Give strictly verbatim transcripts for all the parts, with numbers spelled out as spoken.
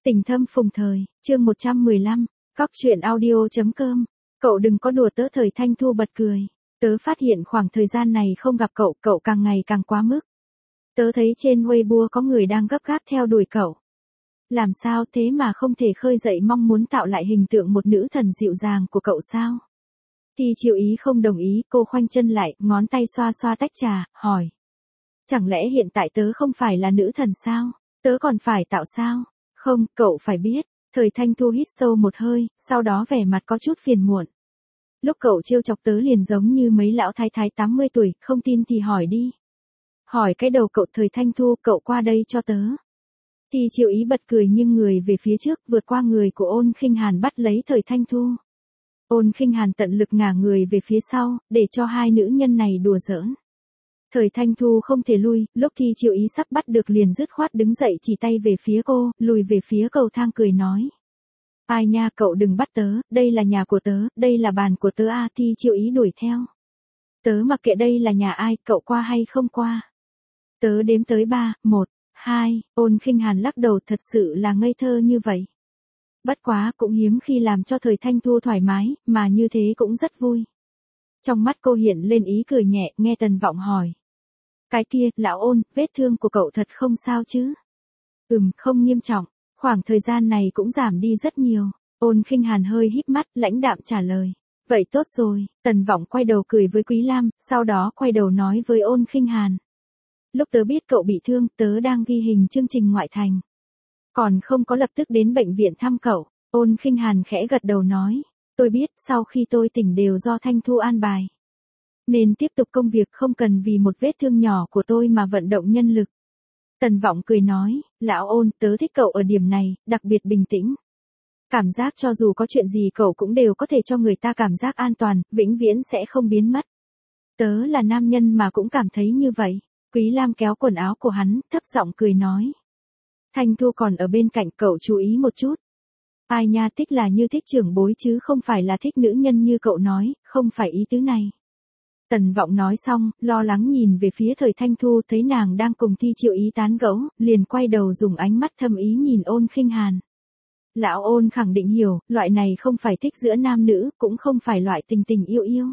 Tình thâm phùng thời, chương một trăm mười lăm, cóc truyện audio chấm com. Cậu đừng có đùa tớ. Thời Thanh Thu bật cười. Tớ phát hiện khoảng thời gian này không gặp cậu, cậu càng ngày càng quá mức. Tớ thấy trên Weibo có người đang gấp gáp theo đuổi cậu. Làm sao thế mà không thể khơi dậy mong muốn tạo lại hình tượng một nữ thần dịu dàng của cậu sao? Thì Chiêu Ý không đồng ý, cô khoanh chân lại, ngón tay xoa xoa tách trà, hỏi. Chẳng lẽ hiện tại tớ không phải là nữ thần sao? Tớ còn phải tạo sao? Không, cậu phải biết. Thời Thanh Thu hít sâu một hơi, sau đó vẻ mặt có chút phiền muộn. Lúc cậu trêu chọc tớ liền giống như mấy lão thái thái tám mươi tuổi, không tin thì hỏi đi. Hỏi cái đầu cậu. Thời Thanh Thu, cậu qua đây cho tớ. Thì Chiêu Ý bật cười nghiêng người về phía trước, vượt qua người của Ôn Khinh Hàn bắt lấy Thời Thanh Thu. Ôn Khinh Hàn tận lực ngả người về phía sau, để cho hai nữ nhân này đùa giỡn. Thời Thanh Thu không thể lui, lúc Thi Chiêu Ý sắp bắt được liền dứt khoát đứng dậy chỉ tay về phía cô, lùi về phía cầu thang cười nói. Ai nha, cậu đừng bắt tớ, đây là nhà của tớ, đây là bàn của tớ. À, Thi Chiêu Ý đuổi theo. Tớ mặc kệ đây là nhà ai, cậu qua hay không qua. Tớ đếm tới ba, một, hai, Ôn Khinh Hàn lắc đầu, thật sự là ngây thơ như vậy. Bất quá cũng hiếm khi làm cho Thời Thanh Thu thoải mái, mà như thế cũng rất vui. Trong mắt cô hiện lên ý cười nhẹ, nghe Tần Vọng hỏi. Cái kia, lão Ôn, vết thương của cậu thật không sao chứ? Ừm, không nghiêm trọng, khoảng thời gian này cũng giảm đi rất nhiều. Ôn Khinh Hàn hơi híp mắt, lãnh đạm trả lời. Vậy tốt rồi. Tần Vọng quay đầu cười với Quý Lam, sau đó quay đầu nói với Ôn Khinh Hàn. Lúc tớ biết cậu bị thương, tớ đang ghi hình chương trình ngoại thành. Còn không có lập tức đến bệnh viện thăm cậu. Ôn Khinh Hàn khẽ gật đầu nói. Tôi biết, sau khi tôi tỉnh đều do Thanh Thu an bài. Nên tiếp tục công việc, không cần vì một vết thương nhỏ của tôi mà vận động nhân lực. Tần Vọng cười nói, lão Ôn, tớ thích cậu ở điểm này, đặc biệt bình tĩnh. Cảm giác cho dù có chuyện gì cậu cũng đều có thể cho người ta cảm giác an toàn, vĩnh viễn sẽ không biến mất. Tớ là nam nhân mà cũng cảm thấy như vậy. Quý Lam kéo quần áo của hắn, thấp giọng cười nói. Thanh Thu còn ở bên cạnh, cậu chú ý một chút. Ai nha, thích là như thích trưởng bối chứ không phải là thích nữ nhân như cậu nói, không phải ý tứ này. Tần Vọng nói xong, lo lắng nhìn về phía Thời Thanh Thu, thấy nàng đang cùng Thi Chiêu Ý tán gẫu, liền quay đầu dùng ánh mắt thâm ý nhìn Ôn Khinh Hàn. Lão Ôn khẳng định hiểu, loại này không phải thích giữa nam nữ, cũng không phải loại tình tình yêu yêu.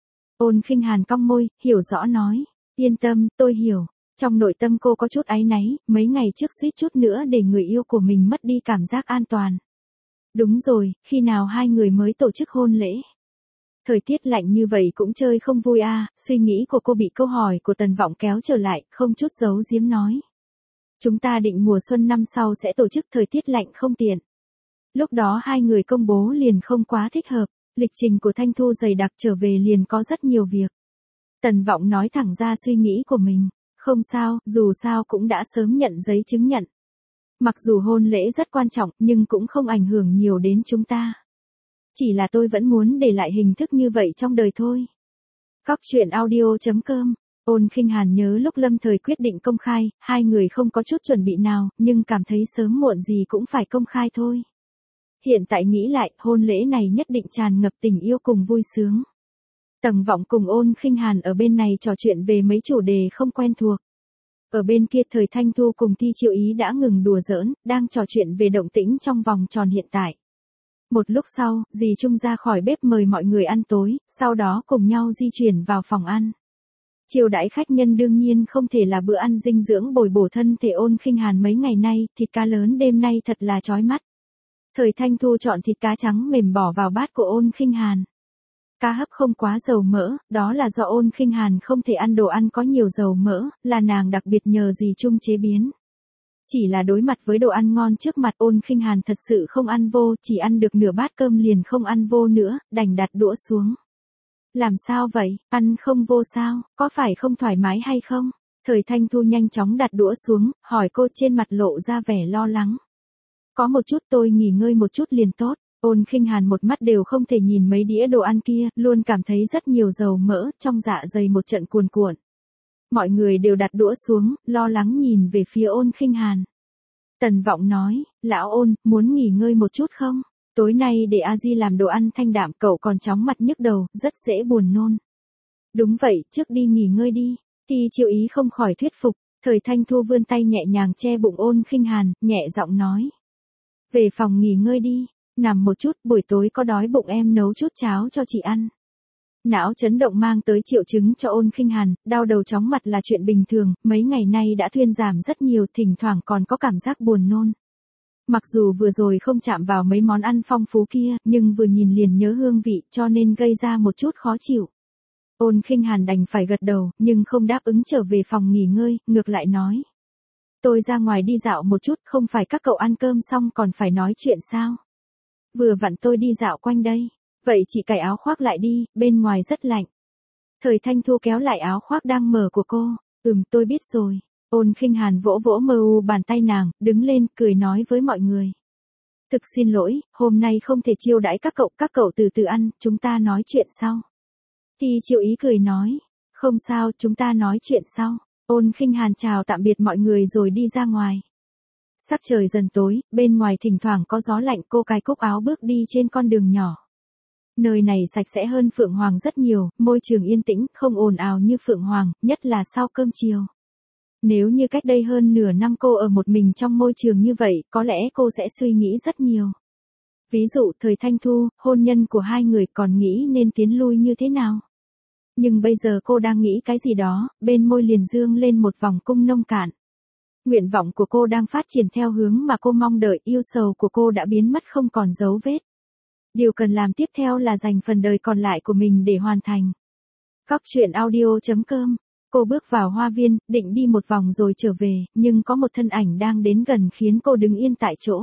Ôn Khinh Hàn cong môi, hiểu rõ nói, yên tâm, tôi hiểu. Trong nội tâm cô có chút áy náy, mấy ngày trước suýt chút nữa để người yêu của mình mất đi cảm giác an toàn. Đúng rồi, khi nào hai người mới tổ chức hôn lễ? Thời tiết lạnh như vậy cũng chơi không vui à, suy nghĩ của cô bị câu hỏi của Tần Vọng kéo trở lại, không chút giấu giếm nói. Chúng ta định mùa xuân năm sau sẽ tổ chức, thời tiết lạnh không tiện. Lúc đó hai người công bố liền không quá thích hợp, lịch trình của Thanh Thu dày đặc, trở về liền có rất nhiều việc. Tần Vọng nói thẳng ra suy nghĩ của mình, không sao, dù sao cũng đã sớm nhận giấy chứng nhận. Mặc dù hôn lễ rất quan trọng, nhưng cũng không ảnh hưởng nhiều đến chúng ta. Chỉ là tôi vẫn muốn để lại hình thức như vậy trong đời thôi. Cóc truyện audio chấm com. Ôn Khinh Hàn nhớ lúc Lâm Thời quyết định công khai, hai người không có chút chuẩn bị nào, nhưng cảm thấy sớm muộn gì cũng phải công khai thôi. Hiện tại nghĩ lại, hôn lễ này nhất định tràn ngập tình yêu cùng vui sướng. Tần Vọng cùng Ôn Khinh Hàn ở bên này trò chuyện về mấy chủ đề không quen thuộc. Ở bên kia Thời Thanh Thu cùng Thi Chiêu Ý đã ngừng đùa giỡn, đang trò chuyện về động tĩnh trong vòng tròn hiện tại. Một lúc sau, dì Trung ra khỏi bếp mời mọi người ăn tối, sau đó cùng nhau di chuyển vào phòng ăn. Chiêu đãi khách nhân đương nhiên không thể là bữa ăn dinh dưỡng bồi bổ thân thể. Ôn Khinh Hàn mấy ngày nay, thịt cá lớn đêm nay thật là chói mắt. Thời Thanh Thu chọn thịt cá trắng mềm bỏ vào bát của Ôn Khinh Hàn. Cá hấp không quá dầu mỡ, đó là do Ôn Khinh Hàn không thể ăn đồ ăn có nhiều dầu mỡ, là nàng đặc biệt nhờ dì Trung chế biến. Chỉ là đối mặt với đồ ăn ngon trước mặt, Ôn Khinh Hàn thật sự không ăn vô, chỉ ăn được nửa bát cơm liền không ăn vô nữa, đành đặt đũa xuống. Làm sao vậy, ăn không vô sao, có phải không thoải mái hay không? Thời Thanh Thu nhanh chóng đặt đũa xuống, hỏi cô, trên mặt lộ ra vẻ lo lắng. Có một chút, tôi nghỉ ngơi một chút liền tốt. Ôn Khinh Hàn một mắt đều không thể nhìn mấy đĩa đồ ăn kia, luôn cảm thấy rất nhiều dầu mỡ, trong dạ dày một trận cuồn cuộn. Mọi người đều đặt đũa xuống, lo lắng nhìn về phía Ôn Khinh Hàn. Tần Vọng nói, lão Ôn, muốn nghỉ ngơi một chút không? Tối nay để A Di làm đồ ăn thanh đạm, cậu còn chóng mặt nhức đầu, rất dễ buồn nôn. Đúng vậy, trước đi nghỉ ngơi đi. Thì Chiêu Ý không khỏi thuyết phục. Thời Thanh Thu vươn tay nhẹ nhàng che bụng Ôn Khinh Hàn, nhẹ giọng nói. Về phòng nghỉ ngơi đi, nằm một chút, buổi tối có đói bụng em nấu chút cháo cho chị ăn. Não chấn động mang tới triệu chứng cho Ôn Khinh Hàn, đau đầu chóng mặt là chuyện bình thường, mấy ngày nay đã thuyên giảm rất nhiều, thỉnh thoảng còn có cảm giác buồn nôn. Mặc dù vừa rồi không chạm vào mấy món ăn phong phú kia, nhưng vừa nhìn liền nhớ hương vị cho nên gây ra một chút khó chịu. Ôn Khinh Hàn đành phải gật đầu, nhưng không đáp ứng trở về phòng nghỉ ngơi, ngược lại nói. Tôi ra ngoài đi dạo một chút, không phải các cậu ăn cơm xong còn phải nói chuyện sao? Vừa vặn tôi đi dạo quanh đây. Vậy chị cài áo khoác lại đi, bên ngoài rất lạnh. Thời Thanh Thu kéo lại áo khoác đang mở của cô. Ừm, tôi biết rồi. Ôn Khinh Hàn vỗ vỗ mờ u bàn tay nàng, đứng lên, cười nói với mọi người. Thực xin lỗi, hôm nay không thể chiêu đãi các cậu, các cậu từ từ ăn, chúng ta nói chuyện sau. Thì Triệu Ý cười nói, không sao, chúng ta nói chuyện sau. Ôn Khinh Hàn chào tạm biệt mọi người rồi đi ra ngoài. Sắc trời dần tối, bên ngoài thỉnh thoảng có gió lạnh, cô cài cúc áo bước đi trên con đường nhỏ. Nơi này sạch sẽ hơn Phượng Hoàng rất nhiều, môi trường yên tĩnh, không ồn ào như Phượng Hoàng, nhất là sau cơm chiều. Nếu như cách đây hơn nửa năm cô ở một mình trong môi trường như vậy, có lẽ cô sẽ suy nghĩ rất nhiều. Ví dụ thời Thanh Thu, hôn nhân của hai người còn nghĩ nên tiến lui như thế nào. Nhưng bây giờ cô đang nghĩ cái gì đó, bên môi liền dương lên một vòng cung nông cạn. Nguyện vọng của cô đang phát triển theo hướng mà cô mong đợi, yêu sầu của cô đã biến mất không còn dấu vết. Điều cần làm tiếp theo là dành phần đời còn lại của mình để hoàn thành. Cóc truyện audio chấm com. Cô bước vào hoa viên, định đi một vòng rồi trở về, nhưng có một thân ảnh đang đến gần khiến cô đứng yên tại chỗ.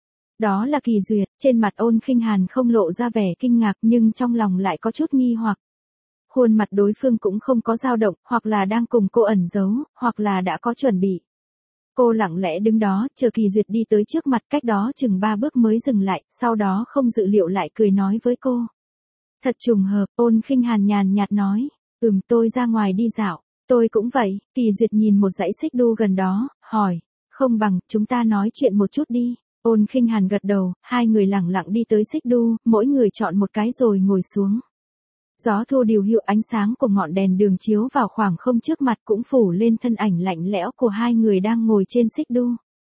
Đó là Kỳ Duyệt, trên mặt Ôn Khinh Hàn không lộ ra vẻ kinh ngạc nhưng trong lòng lại có chút nghi hoặc. Khuôn mặt đối phương cũng không có dao động, hoặc là đang cùng cô ẩn giấu, hoặc là đã có chuẩn bị. Cô lặng lẽ đứng đó, chờ Kỳ Duyệt đi tới trước mặt, cách đó chừng ba bước mới dừng lại, sau đó không dự liệu lại cười nói với cô. Thật trùng hợp, Ôn Khinh Hàn nhàn nhạt nói, ừm tôi ra ngoài đi dạo, tôi cũng vậy. Kỳ Duyệt nhìn một dãy xích đu gần đó, hỏi, không bằng, chúng ta nói chuyện một chút đi. Ôn Khinh Hàn gật đầu, hai người lẳng lặng đi tới xích đu, mỗi người chọn một cái rồi ngồi xuống. Gió thu điều hiệu, ánh sáng của ngọn đèn đường chiếu vào khoảng không trước mặt cũng phủ lên thân ảnh lạnh lẽo của hai người đang ngồi trên xích đu.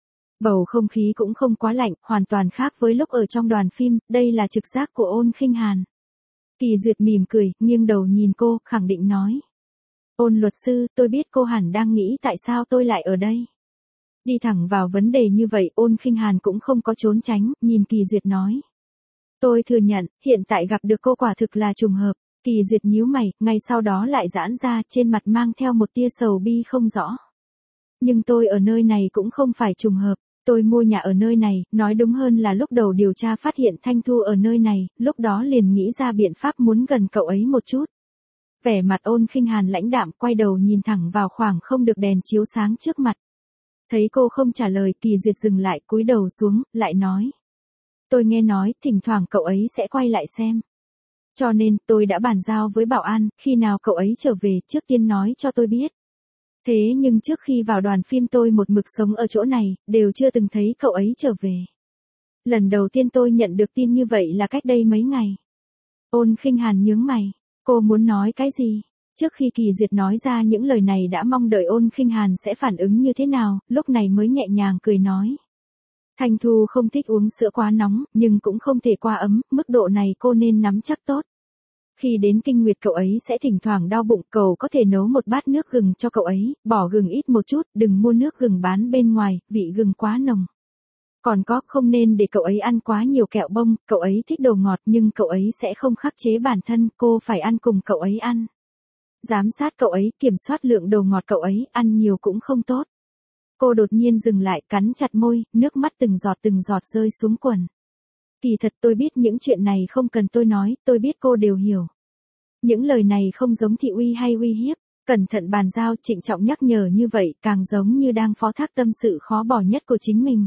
Bầu không khí cũng không quá lạnh, hoàn toàn khác với lúc ở trong đoàn phim, đây là trực giác của Ôn Khinh Hàn. Kỳ Duyệt mỉm cười, nghiêng đầu nhìn cô, khẳng định nói. Ôn luật sư, tôi biết cô hẳn đang nghĩ tại sao tôi lại ở đây. Đi thẳng vào vấn đề như vậy, Ôn Khinh Hàn cũng không có trốn tránh, nhìn Kỳ Duyệt nói. Tôi thừa nhận, hiện tại gặp được cô quả thực là trùng hợp. Kỳ Duyệt nhíu mày, ngay sau đó lại giãn ra, trên mặt mang theo một tia sầu bi không rõ. Nhưng tôi ở nơi này cũng không phải trùng hợp, tôi mua nhà ở nơi này, nói đúng hơn là lúc đầu điều tra phát hiện Thanh Thu ở nơi này, lúc đó liền nghĩ ra biện pháp muốn gần cậu ấy một chút. Vẻ mặt Ôn Khinh Hàn lãnh đạm, quay đầu nhìn thẳng vào khoảng không được đèn chiếu sáng trước mặt. Thấy cô không trả lời, Kỳ Duyệt dừng lại, cúi đầu xuống, lại nói. Tôi nghe nói, thỉnh thoảng cậu ấy sẽ quay lại xem. Cho nên, tôi đã bàn giao với bảo an, khi nào cậu ấy trở về, trước tiên nói cho tôi biết. Thế nhưng trước khi vào đoàn phim tôi một mực sống ở chỗ này, đều chưa từng thấy cậu ấy trở về. Lần đầu tiên tôi nhận được tin như vậy là cách đây mấy ngày. Ôn Khinh Hàn nhướng mày, cô muốn nói cái gì? Trước khi Kỳ Duyệt nói ra những lời này đã mong đợi Ôn Khinh Hàn sẽ phản ứng như thế nào, lúc này mới nhẹ nhàng cười nói. Thanh Thu không thích uống sữa quá nóng, nhưng cũng không thể quá ấm, mức độ này cô nên nắm chắc tốt. Khi đến kinh nguyệt cậu ấy sẽ thỉnh thoảng đau bụng, cậu có thể nấu một bát nước gừng cho cậu ấy, bỏ gừng ít một chút, đừng mua nước gừng bán bên ngoài, vị gừng quá nồng. Còn có, không nên để cậu ấy ăn quá nhiều kẹo bông, cậu ấy thích đồ ngọt nhưng cậu ấy sẽ không khắc chế bản thân, cô phải ăn cùng cậu ấy ăn. Giám sát cậu ấy, kiểm soát lượng đồ ngọt cậu ấy, ăn nhiều cũng không tốt. Cô đột nhiên dừng lại, cắn chặt môi, nước mắt từng giọt từng giọt rơi xuống quần. Kỳ thật tôi biết những chuyện này không cần tôi nói, tôi biết cô đều hiểu. Những lời này không giống thị uy hay uy hiếp, cẩn thận bàn giao, trịnh trọng nhắc nhở như vậy, càng giống như đang phó thác tâm sự khó bỏ nhất của chính mình.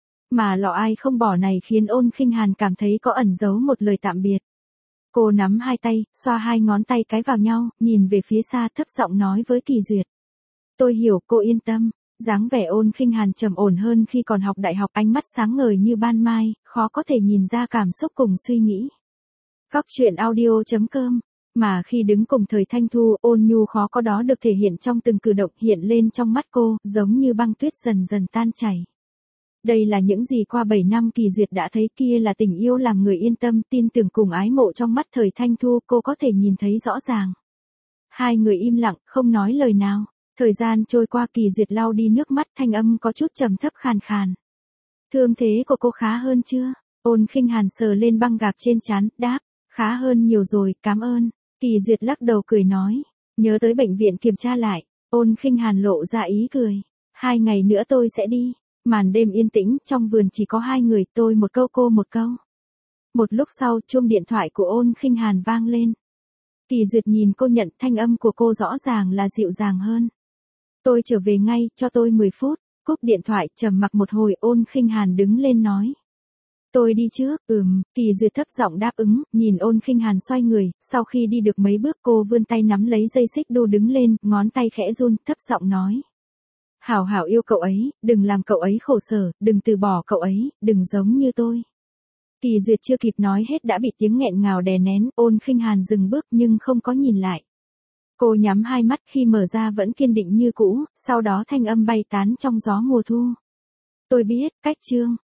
Mà lọ ai không bỏ này khiến Ôn Khinh Hàn cảm thấy có ẩn giấu một lời tạm biệt. Cô nắm hai tay, xoa hai ngón tay cái vào nhau, nhìn về phía xa thấp giọng nói với Kỳ Duyệt. Tôi hiểu, cô yên tâm. Dáng vẻ Ôn Khinh Hàn trầm ổn hơn khi còn học đại học, ánh mắt sáng ngời như ban mai, khó có thể nhìn ra cảm xúc cùng suy nghĩ. Cóc truyện audio chấm com. Mà khi đứng cùng thời Thanh Thu, ôn nhu khó có đó được thể hiện trong từng cử động, hiện lên trong mắt cô, giống như băng tuyết dần dần tan chảy. Đây là những gì qua bảy năm Kỳ Duyệt đã thấy, kia là tình yêu làm người yên tâm, tin tưởng cùng ái mộ trong mắt Thời Thanh Thu, cô có thể nhìn thấy rõ ràng. Hai người im lặng, không nói lời nào. Thời gian trôi qua, Kỳ Duyệt lau đi nước mắt, thanh âm có chút trầm thấp khàn khàn. Thương thế của cô khá hơn chưa? Ôn Khinh Hàn sờ lên băng gạc trên trán, đáp, khá hơn nhiều rồi, cảm ơn. Kỳ Duyệt lắc đầu cười nói, nhớ tới bệnh viện kiểm tra lại. Ôn Khinh Hàn lộ ra ý cười. Hai ngày nữa tôi sẽ đi. Màn đêm yên tĩnh, trong vườn chỉ có hai người, tôi một câu cô một câu. Một lúc sau, chuông điện thoại của Ôn Khinh Hàn vang lên. Kỳ Duyệt nhìn cô nhận, thanh âm của cô rõ ràng là dịu dàng hơn. Tôi trở về ngay, cho tôi mười phút. Cúp điện thoại, trầm mặc một hồi, Ôn Khinh Hàn đứng lên nói. Tôi đi trước, ừm, Kỳ Duyệt thấp giọng đáp ứng, nhìn Ôn Khinh Hàn xoay người, sau khi đi được mấy bước cô vươn tay nắm lấy dây xích đu đứng lên, ngón tay khẽ run, thấp giọng nói. Hảo hảo yêu cậu ấy, đừng làm cậu ấy khổ sở, đừng từ bỏ cậu ấy, đừng giống như tôi. Kỳ Duyệt chưa kịp nói hết đã bị tiếng nghẹn ngào đè nén, Ôn Khinh Hàn dừng bước nhưng không có nhìn lại. Cô nhắm hai mắt, khi mở ra vẫn kiên định như cũ, sau đó thanh âm bay tán trong gió mùa thu. Tôi biết, cách chương.